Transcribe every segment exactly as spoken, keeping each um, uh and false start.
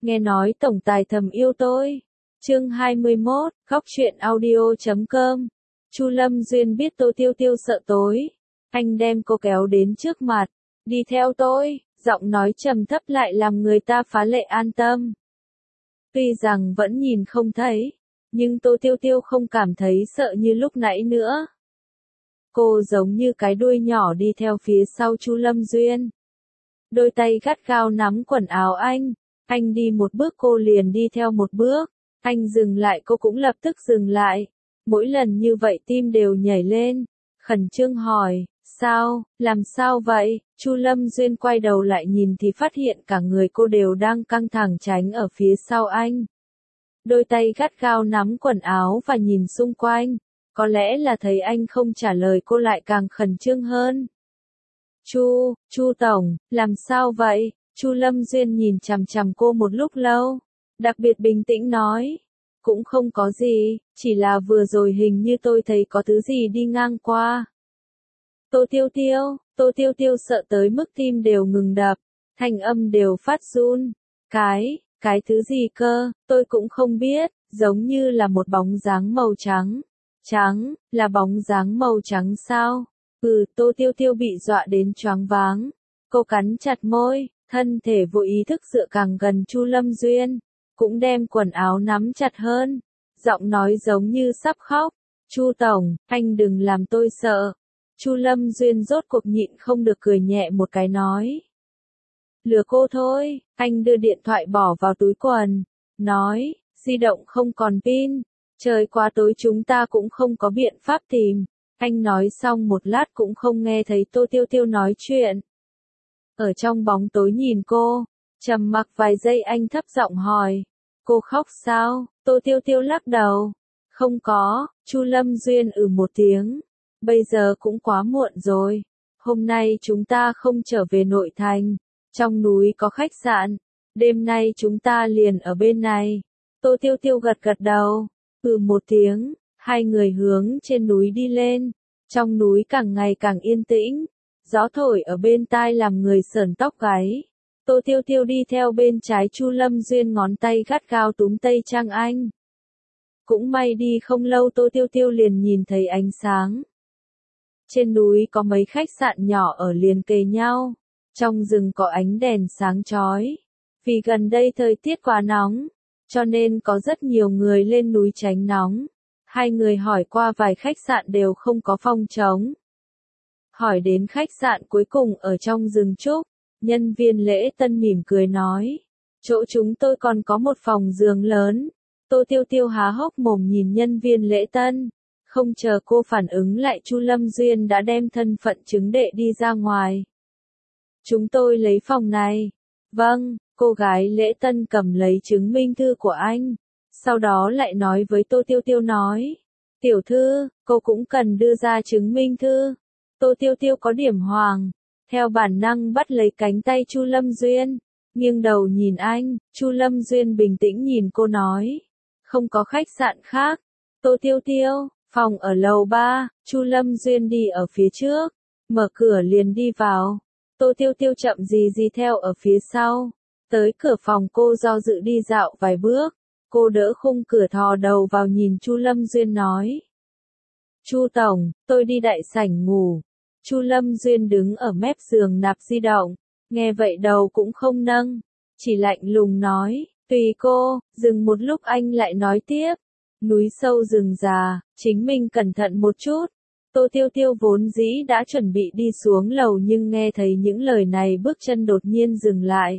nghe nói tổng tài thầm yêu tôi. Chương hai mươi mốt, khóc chuyện audio chấm com. Chu Lâm Duyên biết Tô Tiêu Tiêu sợ tối, anh đem cô kéo đến trước mặt, đi theo tôi, giọng nói trầm thấp lại làm người ta phá lệ an tâm. Tuy rằng vẫn nhìn không thấy, nhưng Tô Tiêu Tiêu không cảm thấy sợ như lúc nãy nữa. Cô giống như cái đuôi nhỏ đi theo phía sau Chu Lâm Duyên. Đôi tay gắt gao nắm quần áo anh, anh đi một bước cô liền đi theo một bước, anh dừng lại cô cũng lập tức dừng lại. Mỗi lần như vậy tim đều nhảy lên, khẩn trương hỏi, sao, làm sao vậy? Chu Lâm Duyên quay đầu lại nhìn thì phát hiện cả người cô đều đang căng thẳng tránh ở phía sau anh. Đôi tay gắt gao nắm quần áo và nhìn xung quanh, có lẽ là thấy anh không trả lời cô lại càng khẩn trương hơn. Chu, Chu Tổng, làm sao vậy? Chu Lâm Duyên nhìn chằm chằm cô một lúc lâu, đặc biệt bình tĩnh nói. Cũng không có gì, chỉ là vừa rồi hình như tôi thấy có thứ gì đi ngang qua. Tô Tiêu Tiêu, Tô Tiêu Tiêu sợ tới mức tim đều ngừng đập, thanh âm đều phát run. Cái, cái thứ gì cơ, tôi cũng không biết, giống như là một bóng dáng màu trắng. Trắng, là bóng dáng màu trắng sao? Ừ, Tô Tiêu Tiêu bị dọa đến choáng váng. Cô cắn chặt môi, thân thể vô ý thức dựa càng gần Chu Lâm Duyên, cũng đem quần áo nắm chặt hơn, giọng nói giống như sắp khóc. Chu Tổng, anh đừng làm tôi sợ. Chu Lâm Duyên rốt cuộc nhịn không được cười nhẹ một cái nói. Lừa cô thôi, anh đưa điện thoại bỏ vào túi quần, nói, di động không còn pin, trời quá tối chúng ta cũng không có biện pháp tìm. Anh nói xong một lát cũng không nghe thấy Tô Tiêu Tiêu nói chuyện. Ở trong bóng tối nhìn cô, trầm mặc vài giây anh thấp giọng hỏi, cô khóc sao? Tô Tiêu Tiêu lắc đầu, không có. Chu Lâm Duyên ừ một tiếng, bây giờ cũng quá muộn rồi, hôm nay chúng ta không trở về nội thành, trong núi có khách sạn, đêm nay chúng ta liền ở bên này. Tô Tiêu Tiêu gật gật đầu, ừ một tiếng, hai người hướng trên núi đi lên, trong núi càng ngày càng yên tĩnh, gió thổi ở bên tai làm người sởn tóc gáy. Tô Tiêu Tiêu đi theo bên trái Chu Lâm Duyên ngón tay gắt gao túm tay Trang Anh. Cũng may đi không lâu Tô Tiêu Tiêu liền nhìn thấy ánh sáng. Trên núi có mấy khách sạn nhỏ ở liền kề nhau, trong rừng có ánh đèn sáng chói. Vì gần đây thời tiết quá nóng, cho nên có rất nhiều người lên núi tránh nóng. Hai người hỏi qua vài khách sạn đều không có phòng trống. Hỏi đến khách sạn cuối cùng ở trong rừng trúc. Nhân viên lễ tân mỉm cười nói, chỗ chúng tôi còn có một phòng giường lớn. Tô Tiêu Tiêu há hốc mồm nhìn nhân viên lễ tân, không chờ cô phản ứng lại Chu Lâm Duyên đã đem thân phận chứng đệ đi ra ngoài. Chúng tôi lấy phòng này. Vâng, cô gái lễ tân cầm lấy chứng minh thư của anh, sau đó lại nói với Tô Tiêu Tiêu nói, tiểu thư, cô cũng cần đưa ra chứng minh thư. Tô Tiêu Tiêu có điểm hoàng. Theo bản năng bắt lấy cánh tay Chu Lâm Duyên, nghiêng đầu nhìn anh. Chu Lâm Duyên bình tĩnh nhìn cô nói, không có khách sạn khác. Tô Tiêu Tiêu, phòng ở lầu ba. Chu Lâm Duyên đi ở phía trước, mở cửa liền đi vào. Tô Tiêu Tiêu chậm gì gì theo ở phía sau. Tới cửa phòng cô do dự đi dạo vài bước, cô đỡ khung cửa thò đầu vào nhìn Chu Lâm Duyên nói, Chu Tổng, tôi đi đại sảnh ngủ. Chu Lâm Duyên đứng ở mép giường nạp di động, nghe vậy đầu cũng không nâng, chỉ lạnh lùng nói, tùy cô. Dừng một lúc anh lại nói tiếp, núi sâu rừng già, chính mình cẩn thận một chút. Tô Tiêu Tiêu vốn dĩ đã chuẩn bị đi xuống lầu nhưng nghe thấy những lời này bước chân đột nhiên dừng lại.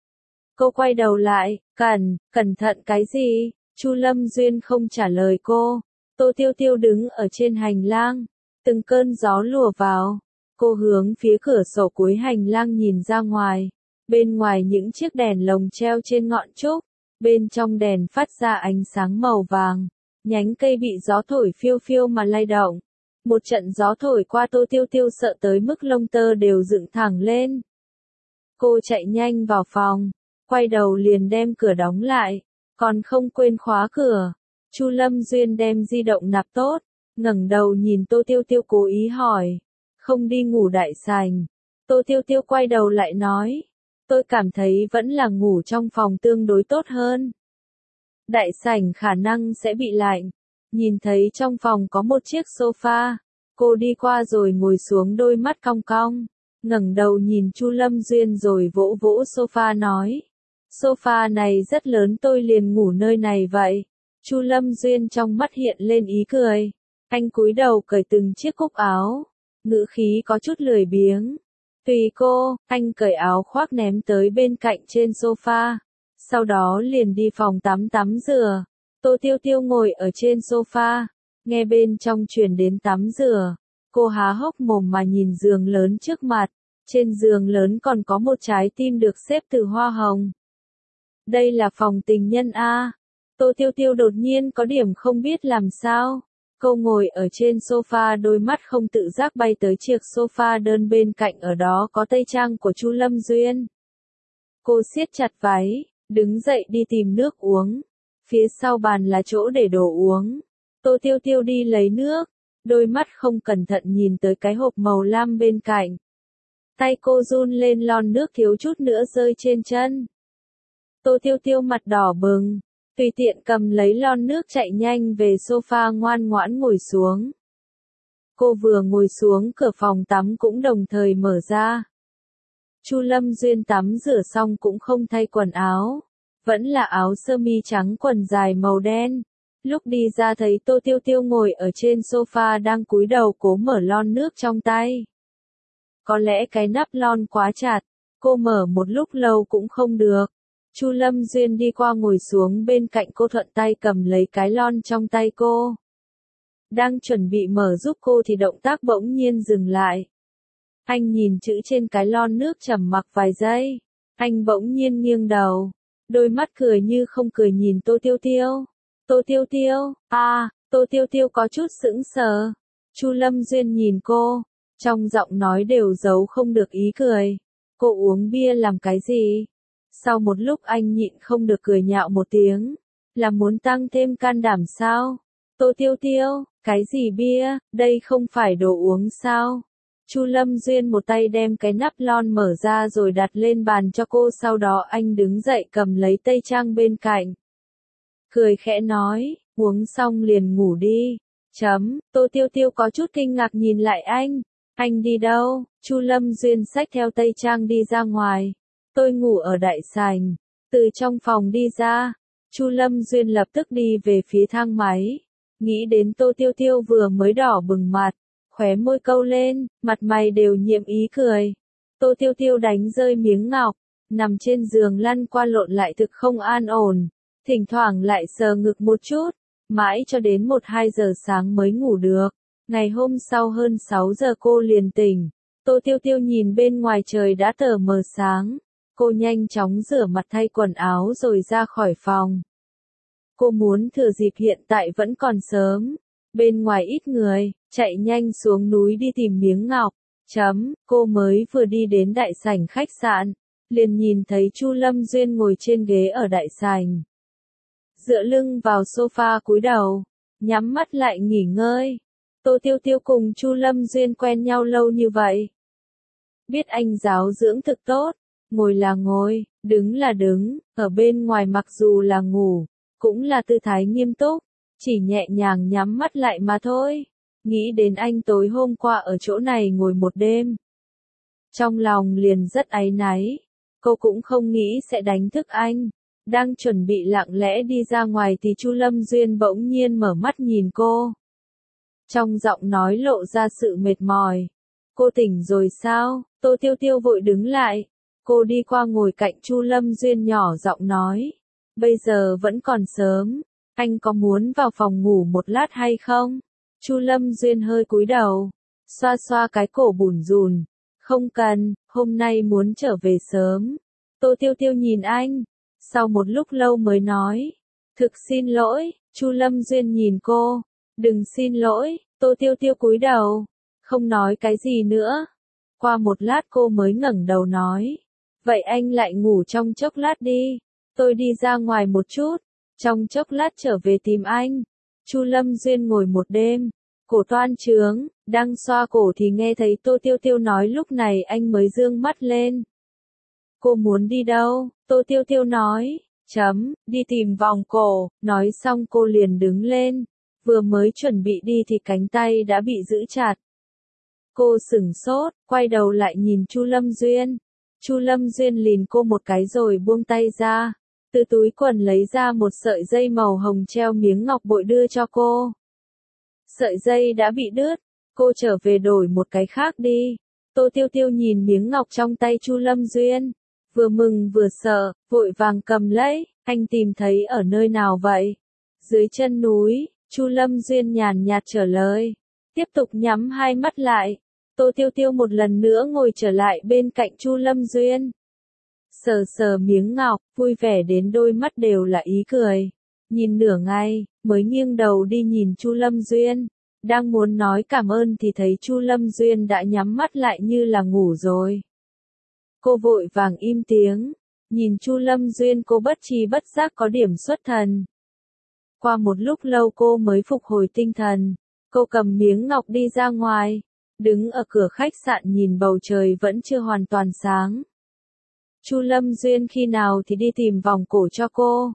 Cô quay đầu lại, cẩn, cẩn thận cái gì? Chu Lâm Duyên không trả lời cô. Tô Tiêu Tiêu đứng ở trên hành lang. Từng cơn gió lùa vào, cô hướng phía cửa sổ cuối hành lang nhìn ra ngoài, bên ngoài những chiếc đèn lồng treo trên ngọn trúc, bên trong đèn phát ra ánh sáng màu vàng, nhánh cây bị gió thổi phiêu phiêu mà lay động. Một trận gió thổi qua Tô Tiêu Tiêu sợ tới mức lông tơ đều dựng thẳng lên. Cô chạy nhanh vào phòng, quay đầu liền đem cửa đóng lại, còn không quên khóa cửa. Chu Lâm Duyên đem di động nạp tốt, ngẩng đầu nhìn Tô Tiêu Tiêu cố ý hỏi, không đi ngủ đại sảnh. Tô Tiêu Tiêu quay đầu lại nói, Tôi cảm thấy vẫn là ngủ trong phòng tương đối tốt hơn. Đại sảnh khả năng sẽ bị lạnh. Nhìn thấy trong phòng có một chiếc sofa, cô đi qua rồi ngồi xuống, đôi mắt cong cong, ngẩng đầu nhìn Chu Lâm Duyên rồi vỗ vỗ sofa nói. Sofa này rất lớn, tôi liền ngủ nơi này vậy. Chu Lâm Duyên trong mắt hiện lên ý cười. Anh cúi đầu cởi từng chiếc cúc áo, ngữ khí có chút lười biếng. Tùy cô, anh cởi áo khoác ném tới bên cạnh trên sofa. Sau đó liền đi phòng tắm tắm rửa. Tô Tiêu Tiêu ngồi ở trên sofa, nghe bên trong truyền đến tắm rửa. Cô há hốc mồm mà nhìn giường lớn trước mặt. Trên giường lớn còn có một trái tim được xếp từ hoa hồng. Đây là phòng tình nhân a. Tô Tiêu Tiêu đột nhiên có điểm không biết làm sao. Cô ngồi ở trên sofa, đôi mắt không tự giác bay tới chiếc sofa đơn bên cạnh, ở đó có tây trang của Chu Lâm Duyên. Cô siết chặt váy, đứng dậy đi tìm nước uống. Phía sau bàn là chỗ để đồ uống. Tô Tiêu Tiêu đi lấy nước, đôi mắt không cẩn thận nhìn tới cái hộp màu lam bên cạnh. Tay cô run lên, lon nước thiếu chút nữa rơi trên chân. Tô Tiêu Tiêu mặt đỏ bừng, tùy tiện cầm lấy lon nước chạy nhanh về sofa, ngoan ngoãn ngồi xuống. Cô vừa ngồi xuống, cửa phòng tắm cũng đồng thời mở ra. Chu Lâm Duyên tắm rửa xong cũng không thay quần áo, vẫn là áo sơ mi trắng quần dài màu đen. Lúc đi ra thấy Tô Tiêu Tiêu ngồi ở trên sofa đang cúi đầu cố mở lon nước trong tay. Có lẽ cái nắp lon quá chặt, cô mở một lúc lâu cũng không được. Chu Lâm Duyên đi qua ngồi xuống bên cạnh cô, thuận tay cầm lấy cái lon trong tay cô. Đang chuẩn bị mở giúp cô thì động tác bỗng nhiên dừng lại. Anh nhìn chữ trên cái lon nước trầm mặc vài giây. Anh bỗng nhiên nghiêng đầu, đôi mắt cười như không cười nhìn Tô Tiêu Tiêu. Tô Tiêu Tiêu, à, Tô Tiêu Tiêu có chút sững sờ. Chu Lâm Duyên nhìn cô, trong giọng nói đều giấu không được ý cười. Cô uống bia làm cái gì? Sau một lúc anh nhịn không được cười nhạo một tiếng. Là muốn tăng thêm can đảm sao? Tô Tiêu Tiêu, cái gì bia, đây không phải đồ uống sao? Chu Lâm Duyên một tay đem cái nắp lon mở ra rồi đặt lên bàn cho cô, sau đó anh đứng dậy cầm lấy tây trang bên cạnh. Cười khẽ nói, uống xong liền ngủ đi. Chấm, Tô Tiêu Tiêu có chút kinh ngạc nhìn lại anh. Anh đi đâu? Chu Lâm Duyên xách theo tây trang đi ra ngoài. Tôi ngủ ở đại sảnh. Từ trong phòng đi ra, Chu Lâm Duyên lập tức đi về phía thang máy. Nghĩ đến Tô Tiêu Tiêu vừa mới đỏ bừng mặt, khóe môi câu lên, mặt mày đều nhiễm ý cười. Tô Tiêu Tiêu đánh rơi miếng ngọc, nằm trên giường lăn qua lộn lại thực không an ổn, thỉnh thoảng lại sờ ngực một chút, mãi cho đến một hai giờ sáng mới ngủ được. Ngày hôm sau hơn sáu giờ cô liền tỉnh. Tô Tiêu Tiêu nhìn bên ngoài trời đã tờ mờ sáng. Cô nhanh chóng rửa mặt thay quần áo rồi ra khỏi phòng. Cô muốn thừa dịp hiện tại vẫn còn sớm, bên ngoài ít người, chạy nhanh xuống núi đi tìm miếng ngọc. Chấm, cô mới vừa đi đến đại sảnh khách sạn, liền nhìn thấy Chu Lâm Duyên ngồi trên ghế ở đại sảnh. Dựa lưng vào sofa cúi đầu, nhắm mắt lại nghỉ ngơi. Tô Tiêu Tiêu cùng Chu Lâm Duyên quen nhau lâu như vậy. Biết anh giáo dưỡng thực tốt, ngồi là ngồi, đứng là đứng, ở bên ngoài mặc dù là ngủ, cũng là tư thái nghiêm túc, chỉ nhẹ nhàng nhắm mắt lại mà thôi. Nghĩ đến anh tối hôm qua ở chỗ này ngồi một đêm. Trong lòng liền rất áy náy, cô cũng không nghĩ sẽ đánh thức anh. Đang chuẩn bị lặng lẽ đi ra ngoài thì Chu Lâm Duyên bỗng nhiên mở mắt nhìn cô. Trong giọng nói lộ ra sự mệt mỏi. Cô tỉnh rồi sao? Tô Tiêu Tiêu vội đứng lại. Cô đi qua ngồi cạnh Chu Lâm Duyên nhỏ giọng nói. Bây giờ vẫn còn sớm, anh có muốn vào phòng ngủ một lát hay không? Chu Lâm Duyên hơi cúi đầu, xoa xoa cái cổ bủn rủn. Không cần, hôm nay muốn trở về sớm. Tô Tiêu Tiêu nhìn anh, sau một lúc lâu mới nói. Thực xin lỗi. Chu Lâm Duyên nhìn cô. Đừng xin lỗi. Tô Tiêu Tiêu cúi đầu, không nói cái gì nữa. Qua một lát cô mới ngẩng đầu nói. Vậy anh lại ngủ trong chốc lát đi. Tôi đi ra ngoài một chút, trong chốc lát trở về tìm anh. Chu Lâm Duyên ngồi một đêm, cổ toan trướng, đang xoa cổ thì nghe thấy Tô Tiêu Tiêu nói, lúc này anh mới dương mắt lên. Cô muốn đi đâu? Tô Tiêu Tiêu nói. Chấm, đi tìm vòng cổ, nói xong cô liền đứng lên. Vừa mới chuẩn bị đi thì cánh tay đã bị giữ chặt. Cô sửng sốt, quay đầu lại nhìn Chu Lâm Duyên. Chu Lâm Duyên lườm cô một cái rồi buông tay ra. Từ túi quần lấy ra một sợi dây màu hồng treo miếng ngọc bội đưa cho cô. Sợi dây đã bị đứt, cô trở về đổi một cái khác đi. Tô Tiêu Tiêu nhìn miếng ngọc trong tay Chu Lâm Duyên, vừa mừng vừa sợ, vội vàng cầm lấy. Anh tìm thấy ở nơi nào vậy? Dưới chân núi. Chu Lâm Duyên nhàn nhạt trả lời. Tiếp tục nhắm hai mắt lại. Tô Tiêu Tiêu một lần nữa ngồi trở lại bên cạnh Chu Lâm Duyên. Sờ sờ miếng ngọc, vui vẻ đến đôi mắt đều là ý cười. Nhìn nửa ngày, mới nghiêng đầu đi nhìn Chu Lâm Duyên. Đang muốn nói cảm ơn thì thấy Chu Lâm Duyên đã nhắm mắt lại như là ngủ rồi. Cô vội vàng im tiếng. Nhìn Chu Lâm Duyên cô bất tri bất giác có điểm xuất thần. Qua một lúc lâu cô mới phục hồi tinh thần. Cô cầm miếng ngọc đi ra ngoài. Đứng ở cửa khách sạn nhìn bầu trời vẫn chưa hoàn toàn sáng. Chu Lâm Duyên khi nào thì đi tìm vòng cổ cho cô.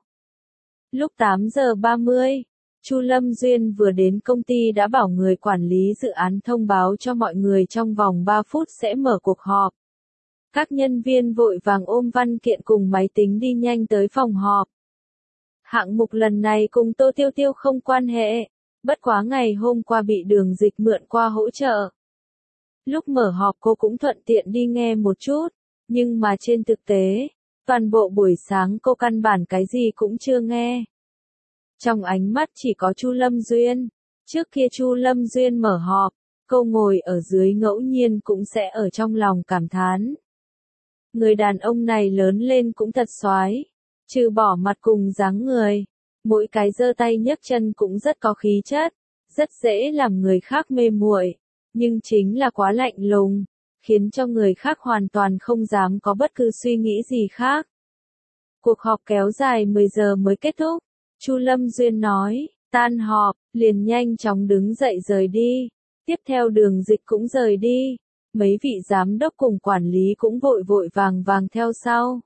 Lúc tám giờ ba mươi, Chu Lâm Duyên vừa đến công ty đã bảo người quản lý dự án thông báo cho mọi người trong vòng ba phút sẽ mở cuộc họp. Các nhân viên vội vàng ôm văn kiện cùng máy tính đi nhanh tới phòng họp. Hạng mục lần này cùng Tô Tiêu Tiêu không quan hệ, bất quá ngày hôm qua bị Đường Dịch mượn qua hỗ trợ. Lúc mở họp cô cũng thuận tiện đi nghe một chút, nhưng mà trên thực tế, toàn bộ buổi sáng cô căn bản cái gì cũng chưa nghe. Trong ánh mắt chỉ có Chu Lâm Duyên. Trước kia Chu Lâm Duyên mở họp, cô ngồi ở dưới ngẫu nhiên cũng sẽ ở trong lòng cảm thán. Người đàn ông này lớn lên cũng thật xoái, trừ bỏ mặt cùng dáng người, mỗi cái giơ tay nhấc chân cũng rất có khí chất, rất dễ làm người khác mê muội, nhưng chính là quá lạnh lùng, khiến cho người khác hoàn toàn không dám có bất cứ suy nghĩ gì khác. Cuộc họp kéo dài mười giờ mới kết thúc. Chu Lâm Duyên nói, tan họp, liền nhanh chóng đứng dậy rời đi. Tiếp theo Đường Dịch cũng rời đi. Mấy vị giám đốc cùng quản lý cũng vội vội vàng vàng theo sau.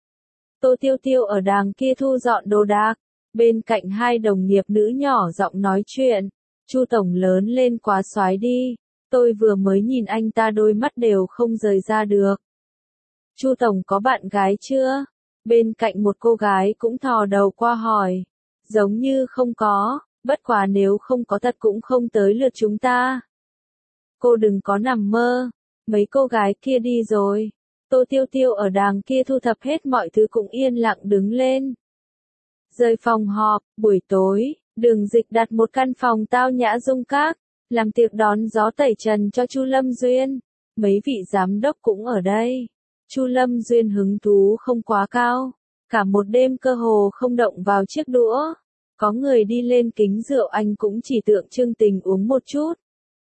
Tô Tiêu Tiêu ở đàng kia thu dọn đồ đạc. Bên cạnh hai đồng nghiệp nữ nhỏ giọng nói chuyện. Chu tổng lớn lên quá xoái đi. Tôi vừa mới nhìn anh ta đôi mắt đều không rời ra được. Chu tổng có bạn gái chưa? Bên cạnh một cô gái cũng thò đầu qua hỏi. Giống như không có, bất quá nếu không có thật cũng không tới lượt chúng ta. Cô đừng có nằm mơ, mấy cô gái kia đi rồi. Tô Tiêu Tiêu ở đàng kia thu thập hết mọi thứ cũng yên lặng đứng lên. Rời phòng họp, buổi tối, Đường Dịch đặt một căn phòng tao nhã dung các, làm tiệc đón gió tẩy trần cho Chu Lâm Duyên. Mấy vị giám đốc cũng ở đây. Chu Lâm Duyên hứng thú không quá cao. Cả một đêm cơ hồ không động vào chiếc đũa. Có người đi lên kính rượu anh cũng chỉ tượng trưng tình uống một chút.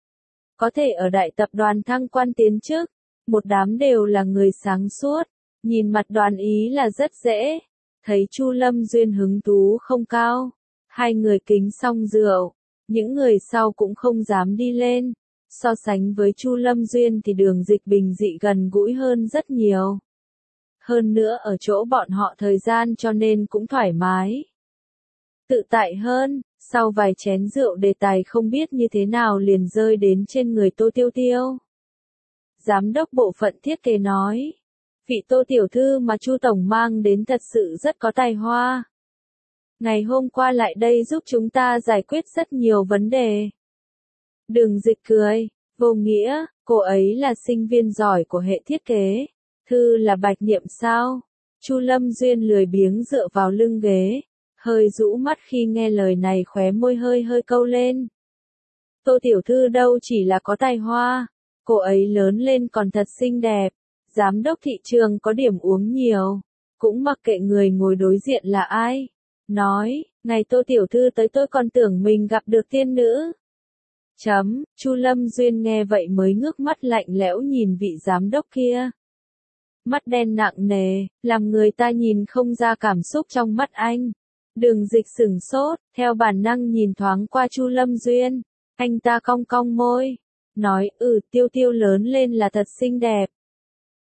Có thể ở đại tập đoàn thăng quan tiến chức, một đám đều là người sáng suốt, nhìn mặt đoàn ý là rất dễ. Thấy Chu Lâm Duyên hứng thú không cao, hai người kính xong rượu, những người sau cũng không dám đi lên. So sánh với Chu Lâm Duyên thì Đường Dịch bình dị gần gũi hơn rất nhiều. Hơn nữa ở chỗ bọn họ thời gian cho nên cũng thoải mái. Tự tại hơn, sau vài chén rượu đề tài không biết như thế nào liền rơi đến trên người Tô Tiêu Tiêu. Giám đốc bộ phận thiết kế nói, vị Tô tiểu thư mà Chu tổng mang đến thật sự rất có tài hoa. Ngày hôm qua lại đây giúp chúng ta giải quyết rất nhiều vấn đề. Đường Dịch cười, vô nghĩa, cô ấy là sinh viên giỏi của hệ thiết kế. Thư là Bạch Niệm sao? Chu Lâm Duyên lười biếng dựa vào lưng ghế, hơi rũ mắt khi nghe lời này khóe môi hơi hơi câu lên. Tô tiểu thư đâu chỉ là có tài hoa, cô ấy lớn lên còn thật xinh đẹp. Giám đốc thị trường có điểm uống nhiều, cũng mặc kệ người ngồi đối diện là ai. Nói, ngày Tô tiểu thư tới tôi còn tưởng mình gặp được tiên nữ. Chấm, Chu Lâm Duyên nghe vậy mới ngước mắt lạnh lẽo nhìn vị giám đốc kia. Mắt đen nặng nề, làm người ta nhìn không ra cảm xúc trong mắt anh. Đường Dịch sửng sốt, theo bản năng nhìn thoáng qua Chu Lâm Duyên. Anh ta cong cong môi, nói, ừ Tiêu Tiêu lớn lên là thật xinh đẹp.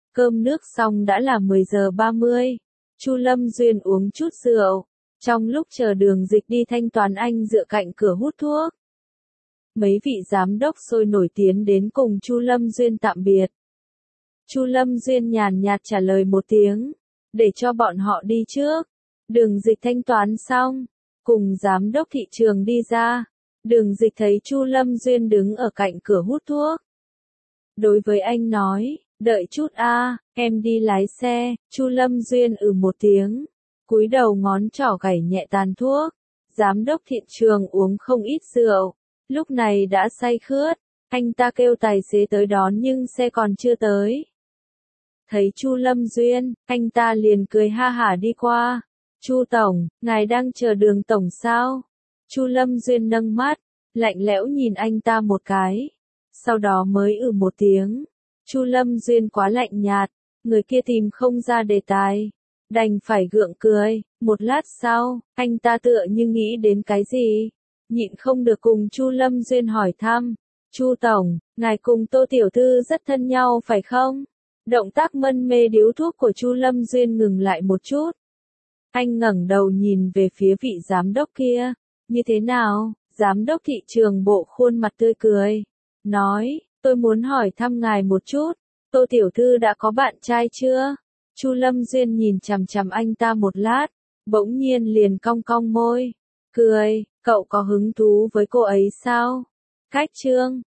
Cơm nước xong đã là mười giờ ba mươi. Chu Lâm Duyên uống chút rượu. Trong lúc chờ Đường Dịch đi thanh toán, anh dựa cạnh cửa hút thuốc. Mấy vị giám đốc sôi nổi tiến đến cùng Chu Lâm Duyên tạm biệt. Chu Lâm Duyên nhàn nhạt trả lời một tiếng, để cho bọn họ đi trước. Đường Dịch thanh toán xong, cùng giám đốc thị trường đi ra. Đường Dịch thấy Chu Lâm Duyên đứng ở cạnh cửa hút thuốc. Đối với anh nói, đợi chút a, em đi lái xe. Chu Lâm Duyên ừ một tiếng, cúi đầu ngón trỏ gảy nhẹ tàn thuốc. Giám đốc thị trường uống không ít rượu, lúc này đã say khướt. Anh ta kêu tài xế tới đón nhưng xe còn chưa tới. Thấy Chu Lâm Duyên, anh ta liền cười ha hả đi qua. Chu Tổng, ngài đang chờ Đường Tổng sao? Chu Lâm Duyên nâng mắt, lạnh lẽo nhìn anh ta một cái. Sau đó mới ừ một tiếng. Chu Lâm Duyên quá lạnh nhạt, người kia tìm không ra đề tài. Đành phải gượng cười. Một lát sau, anh ta tựa như nghĩ đến cái gì. Nhịn không được cùng Chu Lâm Duyên hỏi thăm. Chu Tổng, ngài cùng Tô Tiểu Thư rất thân nhau phải không? Động tác mân mê điếu thuốc của Chu Lâm Duyên ngừng lại một chút. Anh ngẩng đầu nhìn về phía vị giám đốc kia. Như thế nào? Giám đốc thị trường bộ khuôn mặt tươi cười. Nói, tôi muốn hỏi thăm ngài một chút. Tô Tiểu Thư đã có bạn trai chưa? Chu Lâm Duyên nhìn chằm chằm anh ta một lát. Bỗng nhiên liền cong cong môi. Cười, cậu có hứng thú với cô ấy sao? Cách chương